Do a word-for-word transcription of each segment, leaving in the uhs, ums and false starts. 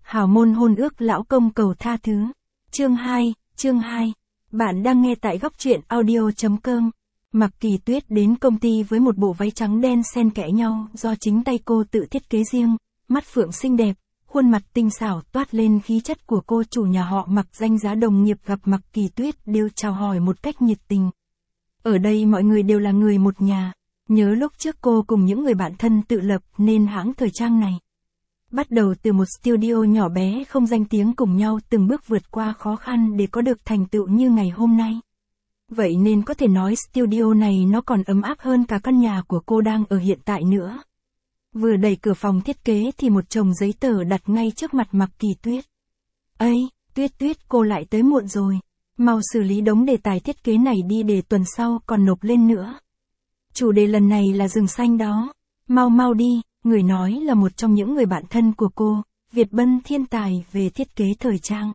Hào môn hôn ước lão công cầu tha thứ. Chương hai, chương hai. Bạn đang nghe tại góc truyện audio chấm com. Mạc Kỳ Tuyết đến công ty với một bộ váy trắng đen xen kẽ nhau do chính tay cô tự thiết kế riêng, mắt phượng xinh đẹp, khuôn mặt tinh xảo toát lên khí chất của cô chủ nhà họ Mạc. Danh giá đồng nghiệp gặp Mạc Kỳ Tuyết đều chào hỏi một cách nhiệt tình. Ở đây mọi người đều là người một nhà, nhớ lúc trước cô cùng những người bạn thân tự lập nên hãng thời trang này. Bắt đầu từ một studio nhỏ bé không danh tiếng cùng nhau từng bước vượt qua khó khăn để có được thành tựu như ngày hôm nay. Vậy nên có thể nói studio này nó còn ấm áp hơn cả căn nhà của cô đang ở hiện tại nữa. Vừa đẩy cửa phòng thiết kế thì một chồng giấy tờ đặt ngay trước mặt Mạc Kỳ Tuyết. "Ây, Tuyết Tuyết, cô lại tới muộn rồi. Mau xử lý đống đề tài thiết kế này đi để tuần sau còn nộp lên nữa. Chủ đề lần này là rừng xanh đó. Mau mau đi." Người nói là một trong những người bạn thân của cô, Việt Bân, thiên tài về thiết kế thời trang.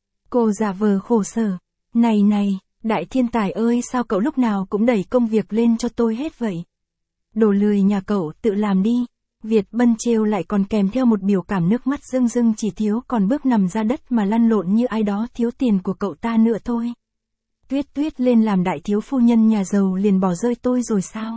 Cô giả vờ khổ sở. "Này này, đại thiên tài ơi, sao cậu lúc nào cũng đẩy công việc lên cho tôi hết vậy? Đồ lười nhà cậu tự làm đi." Việt Bân trêu lại còn kèm theo một biểu cảm nước mắt rưng rưng, chỉ thiếu còn bước nằm ra đất mà lăn lộn như ai đó thiếu tiền của cậu ta nữa thôi. "Tuyết Tuyết lên làm đại thiếu phu nhân nhà giàu liền bỏ rơi tôi rồi sao?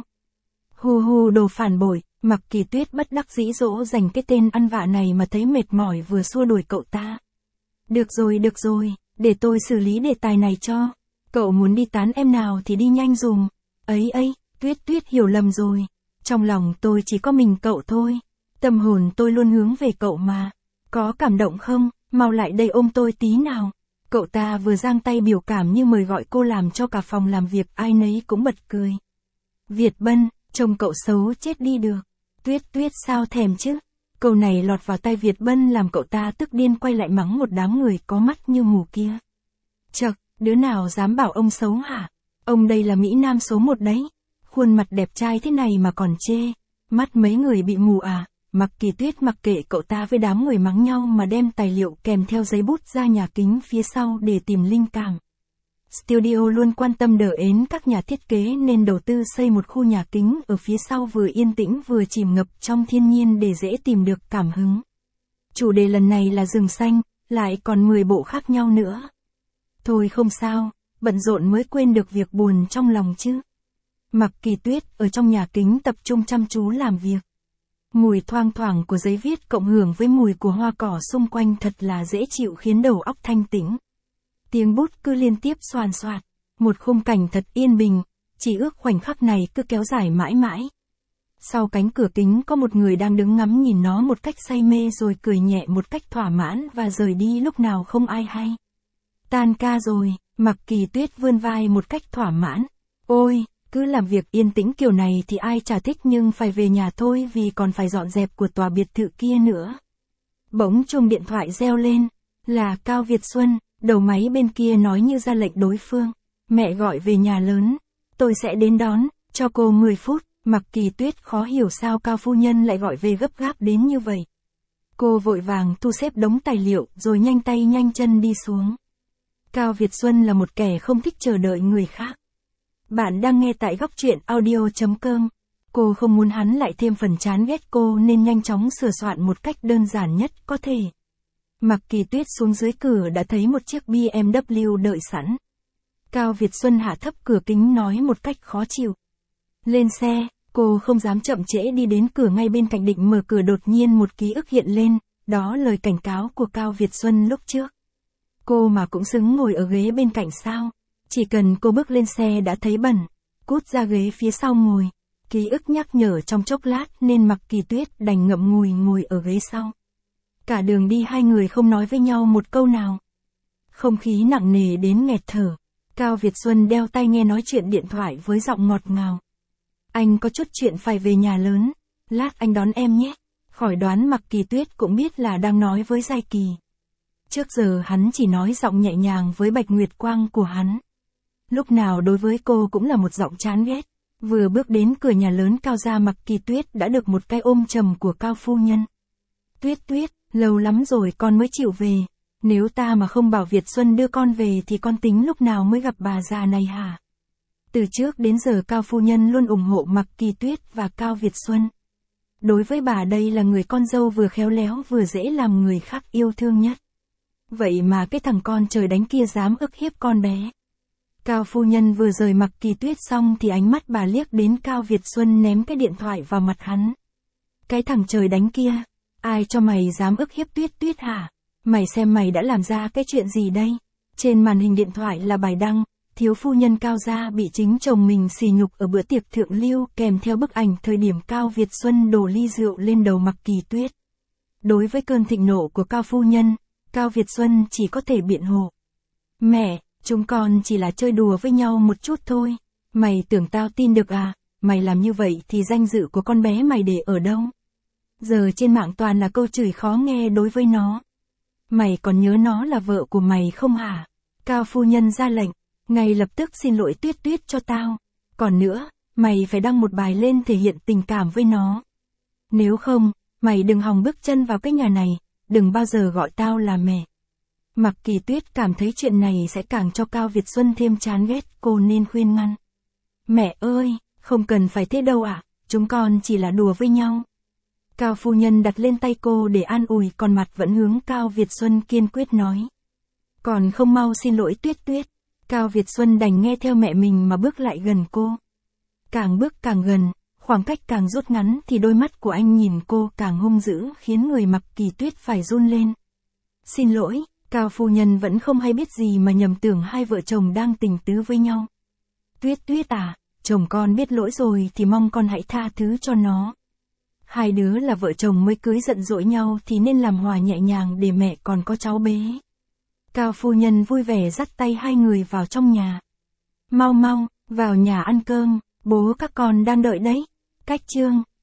Hù hù, đồ phản bội." Mạc Kỳ Tuyết bất đắc dĩ dỗ dành cái tên ăn vạ này mà thấy mệt mỏi vừa xua đuổi cậu ta. "Được rồi, được rồi, để tôi xử lý đề tài này cho. Cậu muốn đi tán em nào thì đi nhanh dùm." "Ấy ấy, Tuyết Tuyết hiểu lầm rồi. Trong lòng tôi chỉ có mình cậu thôi. Tâm hồn tôi luôn hướng về cậu mà. Có cảm động không? Mau lại đây ôm tôi tí nào." Cậu ta vừa giang tay biểu cảm như mời gọi cô, làm cho cả phòng làm việc ai nấy cũng bật cười. "Việt Bân, trông cậu xấu chết đi được. Tuyết Tuyết sao thèm chứ?" Câu này lọt vào tai Việt Bân làm cậu ta tức điên quay lại mắng một đám người có mắt như mù kia. "Chậc, đứa nào dám bảo ông xấu hả? Ông đây là Mỹ Nam số một đấy. Khuôn mặt đẹp trai thế này mà còn chê. Mắt mấy người bị mù à?" Mạc Kỳ Tuyết mặc kệ cậu ta với đám người mắng nhau mà đem tài liệu kèm theo giấy bút ra nhà kính phía sau để tìm linh cảm. Studio luôn quan tâm đỡ ến các nhà thiết kế nên đầu tư xây một khu nhà kính ở phía sau vừa yên tĩnh vừa chìm ngập trong thiên nhiên để dễ tìm được cảm hứng. Chủ đề lần này là rừng xanh, lại còn mười bộ khác nhau nữa. Thôi không sao, bận rộn mới quên được việc buồn trong lòng chứ. Mạc Kỳ Tuyết ở trong nhà kính tập trung chăm chú làm việc. Mùi thoang thoảng của giấy viết cộng hưởng với mùi của hoa cỏ xung quanh thật là dễ chịu, khiến đầu óc thanh tĩnh. Tiếng bút cứ liên tiếp xoàn xoạt, một khung cảnh thật yên bình, chỉ ước khoảnh khắc này cứ kéo dài mãi mãi. Sau cánh cửa kính có một người đang đứng ngắm nhìn nó một cách say mê rồi cười nhẹ một cách thỏa mãn và rời đi lúc nào không ai hay. "Tan ca rồi." Mạc Kỳ Tuyết vươn vai một cách thỏa mãn. "Ôi, cứ làm việc yên tĩnh kiểu này thì ai chả thích, nhưng phải về nhà thôi vì còn phải dọn dẹp của tòa biệt thự kia nữa." Bỗng chuông điện thoại reo lên, là Cao Việt Xuân. Đầu máy bên kia nói như ra lệnh đối phương. "Mẹ gọi về nhà lớn. Tôi sẽ đến đón, cho cô mười phút. Mạc Kỳ Tuyết khó hiểu sao Cao phu nhân lại gọi về gấp gáp đến như vậy. Cô vội vàng thu xếp đống tài liệu rồi nhanh tay nhanh chân đi xuống. Cao Việt Xuân là một kẻ không thích chờ đợi người khác. Bạn đang nghe tại góc truyện audio chấm com. Cô không muốn hắn lại thêm phần chán ghét cô nên nhanh chóng sửa soạn một cách đơn giản nhất có thể. Mạc Kỳ Tuyết xuống dưới cửa đã thấy một chiếc bê em vê đợi sẵn. Cao Việt Xuân hạ thấp cửa kính nói một cách khó chịu. "Lên xe." Cô không dám chậm trễ đi đến cửa ngay bên cạnh định mở cửa, đột nhiên một ký ức hiện lên, đó lời cảnh cáo của Cao Việt Xuân lúc trước. Cô mà cũng xứng ngồi ở ghế bên cạnh sao? Chỉ cần cô bước lên xe đã thấy bẩn, cút ra ghế phía sau ngồi. Ký ức nhắc nhở trong chốc lát nên Mạc Kỳ Tuyết đành ngậm ngùi ngồi ở ghế sau. Cả đường đi hai người không nói với nhau một câu nào. Không khí nặng nề đến nghẹt thở. Cao Việt Xuân đeo tai nghe nói chuyện điện thoại với giọng ngọt ngào. "Anh có chút chuyện phải về nhà lớn, lát anh đón em nhé." Khỏi đoán Mạc Kỳ Tuyết cũng biết là đang nói với Giai Kỳ. Trước giờ hắn chỉ nói giọng nhẹ nhàng với Bạch Nguyệt Quang của hắn. Lúc nào đối với cô cũng là một giọng chán ghét. Vừa bước đến cửa nhà lớn Cao gia, Mạc Kỳ Tuyết đã được một cái ôm trầm của Cao phu nhân. "Tuyết Tuyết, lâu lắm rồi con mới chịu về. Nếu ta mà không bảo Việt Xuân đưa con về thì con tính lúc nào mới gặp bà già này hả?" Từ trước đến giờ Cao phu nhân luôn ủng hộ Mạc Kỳ Tuyết và Cao Việt Xuân. Đối với bà đây là người con dâu vừa khéo léo vừa dễ làm người khác yêu thương nhất. Vậy mà cái thằng con trời đánh kia dám ức hiếp con bé. Cao phu nhân vừa rời Mặc Kỳ Tuyết xong thì ánh mắt bà liếc đến Cao Việt Xuân ném cái điện thoại vào mặt hắn. Cái thằng trời đánh kia, ai cho mày dám ức hiếp Tuyết Tuyết hả? Mày xem mày đã làm ra cái chuyện gì đây? Trên màn hình điện thoại là bài đăng, thiếu phu nhân Cao gia bị chính chồng mình sỉ nhục ở bữa tiệc thượng lưu kèm theo bức ảnh thời điểm Cao Việt Xuân đổ ly rượu lên đầu Mặc Kỳ Tuyết. Đối với cơn thịnh nộ của Cao phu nhân, Cao Việt Xuân chỉ có thể biện hộ. Mẹ, chúng con chỉ là chơi đùa với nhau một chút thôi. Mày tưởng tao tin được à? Mày làm như vậy thì danh dự của con bé mày để ở đâu? Giờ trên mạng toàn là câu chửi khó nghe đối với nó. Mày còn nhớ nó là vợ của mày không hả? Cao phu nhân ra lệnh, ngay lập tức xin lỗi Tuyết Tuyết cho tao. Còn nữa, mày phải đăng một bài lên thể hiện tình cảm với nó. Nếu không, mày đừng hòng bước chân vào cái nhà này, đừng bao giờ gọi tao là mẹ. Mặc Kỳ Tuyết cảm thấy chuyện này sẽ càng cho Cao Việt Xuân thêm chán ghét, cô nên khuyên ngăn. Mẹ ơi, không cần phải thế đâu ạ, à, chúng con chỉ là đùa với nhau. Cao phu nhân đặt lên tay cô để an ủi còn mặt vẫn hướng Cao Việt Xuân kiên quyết nói. Còn không mau xin lỗi Tuyết Tuyết. Cao Việt Xuân đành nghe theo mẹ mình mà bước lại gần cô. Càng bước càng gần, khoảng cách càng rút ngắn thì đôi mắt của anh nhìn cô càng hung dữ khiến người Mặc Kỳ Tuyết phải run lên. Xin lỗi, Cao phu nhân vẫn không hay biết gì mà nhầm tưởng hai vợ chồng đang tình tứ với nhau. Tuyết Tuyết à, chồng con biết lỗi rồi thì mong con hãy tha thứ cho nó. Hai đứa là vợ chồng mới cưới giận dỗi nhau thì nên làm hòa nhẹ nhàng để mẹ còn có cháu bé. Cao phu nhân vui vẻ dắt tay hai người vào trong nhà. Mau mau, vào nhà ăn cơm, bố các con đang đợi đấy. Cách chương.